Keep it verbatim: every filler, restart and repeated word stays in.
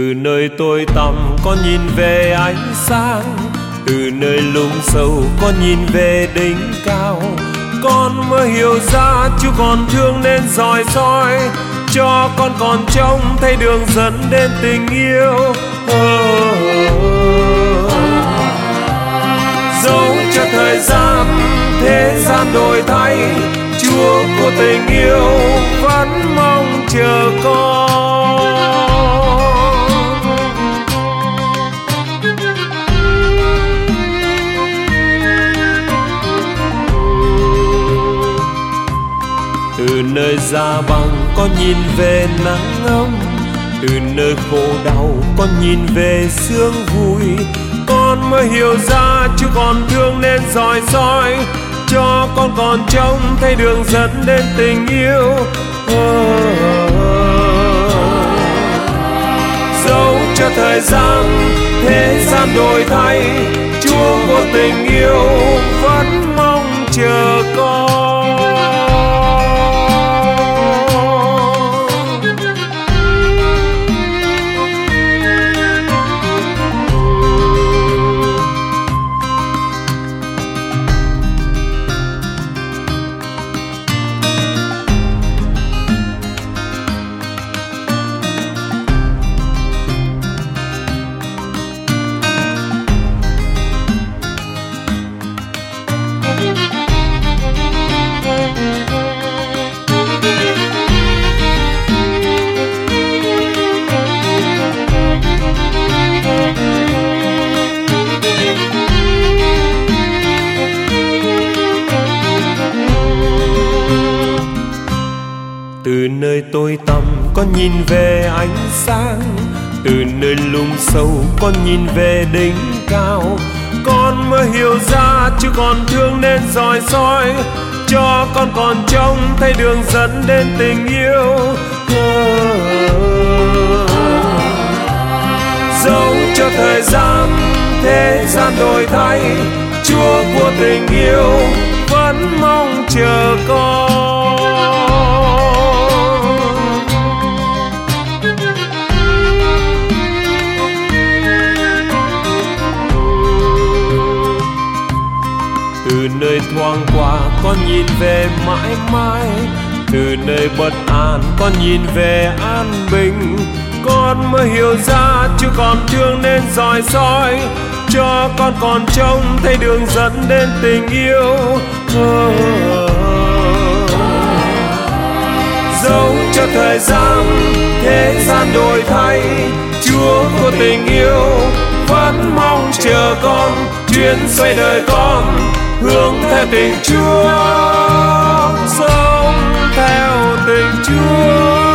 Từ nơi tôi tăm con nhìn về ánh sáng, từ nơi lũng sâu con nhìn về đỉnh cao. Con mới hiểu ra Chúa còn thương nên dõi soi, cho con còn trông thấy đường dẫn đến tình yêu. Oh, oh, oh. Dẫu cho thời gian thế gian đổi thay, Chúa của tình yêu vẫn mong chờ con. Từ nơi da băng con nhìn về nắng ấm, từ nơi khổ đau con nhìn về sương vui. Con mới hiểu ra Chúa còn thương nên dõi soi, cho con còn trông thấy đường dẫn đến tình yêu. Oh, oh, oh. Dẫu cho thời gian thế gian đổi thay, Chúa của tình yêu vẫn mong chờ con. Từ nơi tôi tăm con nhìn về ánh sáng, từ nơi lũng sâu con nhìn về đỉnh cao. Con mới hiểu ra Chúa còn thương nên dõi soi, cho con còn trông thấy đường dẫn đến tình yêu. Oh, oh, oh. Dẫu cho thời gian thế gian đổi thay, Chúa của tình yêu vẫn mong chờ con. Từ nơi thoáng qua con nhìn về mãi mãi, từ nơi bất an con nhìn về an bình. Con mới hiểu ra Chúa còn thương nên dõi soi, cho con còn trông thấy đường dẫn đến tình yêu. Oh, oh, oh. Dẫu cho thời gian thế gian đổi thay, Chúa của tình yêu vẫn mong chờ con. Chuyến xoay đời con hướng theo tình Chúa, sống theo tình Chúa.